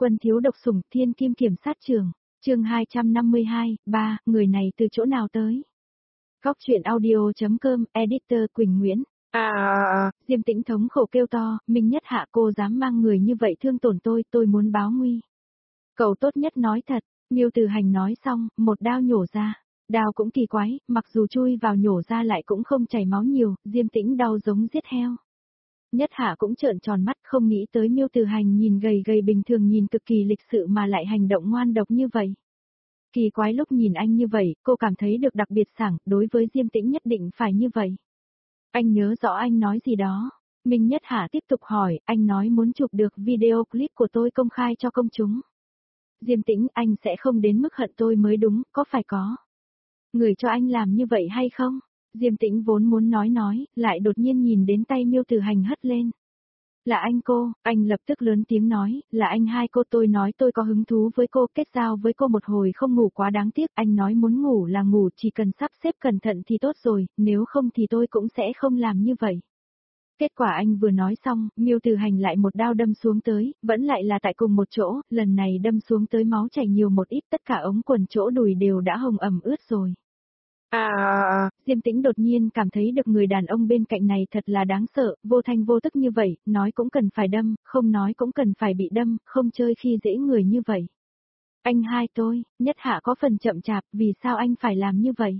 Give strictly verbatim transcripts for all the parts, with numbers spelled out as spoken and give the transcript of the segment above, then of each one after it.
Quân thiếu độc sủng thiên kim kiểm sát trường, chương hai trăm năm mươi hai, ba, người này từ chỗ nào tới? Góc truyện audio.com, editor Quỳnh Nguyễn. À, à, à, Diêm Tĩnh thống khổ kêu to, Minh Nhất Hạ cô dám mang người như vậy thương tổn tôi, tôi muốn báo nguy. Cậu tốt nhất nói thật, Miêu Từ Hành nói xong, một đao nhổ ra. Đao cũng kỳ quái, mặc dù chui vào nhổ ra lại cũng không chảy máu nhiều, Diêm Tĩnh đau giống giết heo. Nhất Hạ cũng trợn tròn mắt không nghĩ tới Miêu Từ Hành nhìn gầy gầy bình thường nhìn cực kỳ lịch sự mà lại hành động ngoan độc như vậy. Kỳ quái lúc nhìn anh như vậy, cô cảm thấy được đặc biệt sảng, đối với Diêm Tĩnh nhất định phải như vậy. Anh nhớ rõ anh nói gì đó. Minh Nhất Hạ tiếp tục hỏi, anh nói muốn chụp được video clip của tôi công khai cho công chúng. Diêm Tĩnh, anh sẽ không đến mức hận tôi mới đúng, có phải có? Người cho anh làm như vậy hay không? Diêm Tĩnh vốn muốn nói nói, lại đột nhiên nhìn đến tay Miêu Từ Hành hất lên. Là anh cô, anh lập tức lớn tiếng nói, là anh hai cô tôi nói tôi có hứng thú với cô, kết giao với cô một hồi không ngủ quá đáng tiếc, anh nói muốn ngủ là ngủ chỉ cần sắp xếp cẩn thận thì tốt rồi, nếu không thì tôi cũng sẽ không làm như vậy. Kết quả anh vừa nói xong, Miêu Từ Hành lại một đao đâm xuống tới, vẫn lại là tại cùng một chỗ, lần này đâm xuống tới máu chảy nhiều một ít, tất cả ống quần chỗ đùi đều đã hồng ẩm ướt rồi. À, à, Diêm Tĩnh đột nhiên cảm thấy được người đàn ông bên cạnh này thật là đáng sợ, vô thanh vô tức như vậy, nói cũng cần phải đâm, không nói cũng cần phải bị đâm, không chơi khi dễ người như vậy. Anh hai tôi, Nhất Hạ có phần chậm chạp, vì sao anh phải làm như vậy?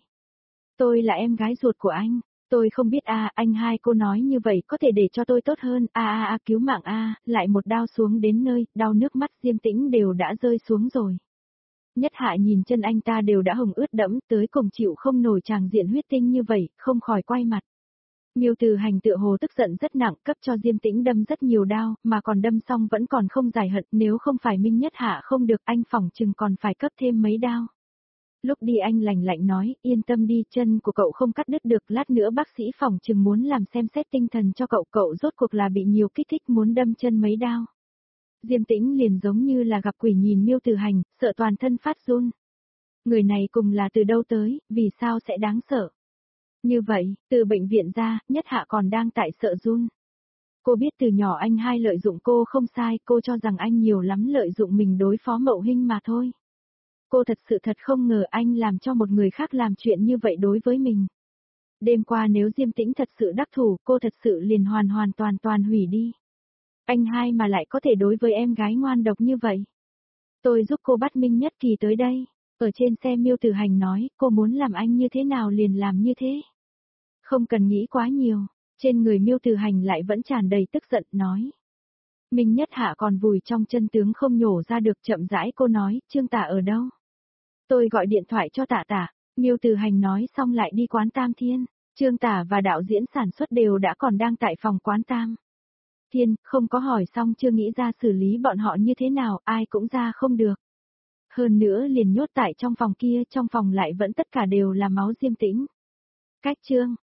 Tôi là em gái ruột của anh, tôi không biết a, à, anh hai cô nói như vậy có thể để cho tôi tốt hơn, a a a cứu mạng a, à, lại một đao xuống đến nơi, đau nước mắt Diêm Tĩnh đều đã rơi xuống rồi. Nhất Hạ nhìn chân anh ta đều đã hồng ướt đẫm, tới cùng chịu không nổi tràng diện huyết tinh như vậy, không khỏi quay mặt. Miêu Từ Hành tựa hồ tức giận rất nặng, cấp cho Diêm Tĩnh đâm rất nhiều đao, mà còn đâm xong vẫn còn không giải hận, nếu không phải Minh Nhất Hạ không được anh phỏng chừng còn phải cấp thêm mấy đao. Lúc đi anh lạnh lạnh nói, yên tâm đi, chân của cậu không cắt đứt được, lát nữa bác sĩ phỏng chừng muốn làm xem xét tinh thần cho cậu, cậu rốt cuộc là bị nhiều kích thích muốn đâm chân mấy đao. Diêm Tĩnh liền giống như là gặp quỷ nhìn Miêu Từ Hành, sợ toàn thân phát run. Người này cùng là từ đâu tới, vì sao sẽ đáng sợ? Như vậy, từ bệnh viện ra, Nhất Hạ còn đang tại sợ run. Cô biết từ nhỏ anh hai lợi dụng cô không sai, cô cho rằng anh nhiều lắm lợi dụng mình đối phó Mậu Hinh mà thôi. Cô thật sự thật không ngờ anh làm cho một người khác làm chuyện như vậy đối với mình. Đêm qua nếu Diêm Tĩnh thật sự đắc thủ, cô thật sự liền hoàn hoàn toàn toàn hủy đi. Anh hai mà lại có thể đối với em gái ngoan độc như vậy. Tôi giúp cô bắt Minh Nhất Kỳ tới đây. Ở trên xe Miêu Từ Hành nói, cô muốn làm anh như thế nào liền làm như thế. Không cần nghĩ quá nhiều, trên người Miêu Từ Hành lại vẫn tràn đầy tức giận, nói. Minh Nhất Hạ còn vùi trong chân tướng không nhổ ra được, chậm rãi cô nói, Trương Tả ở đâu? Tôi gọi điện thoại cho Tả Tả. Miêu Từ Hành nói xong lại đi quán Tam Thiên. Trương Tả và đạo diễn sản xuất đều đã còn đang tại phòng quán Tam Thiên, không có hỏi xong chưa nghĩ ra xử lý bọn họ như thế nào, ai cũng ra không được. Hơn nữa liền nhốt tại trong phòng kia, trong phòng lại vẫn tất cả đều là máu Diêm Tĩnh. Cách chương,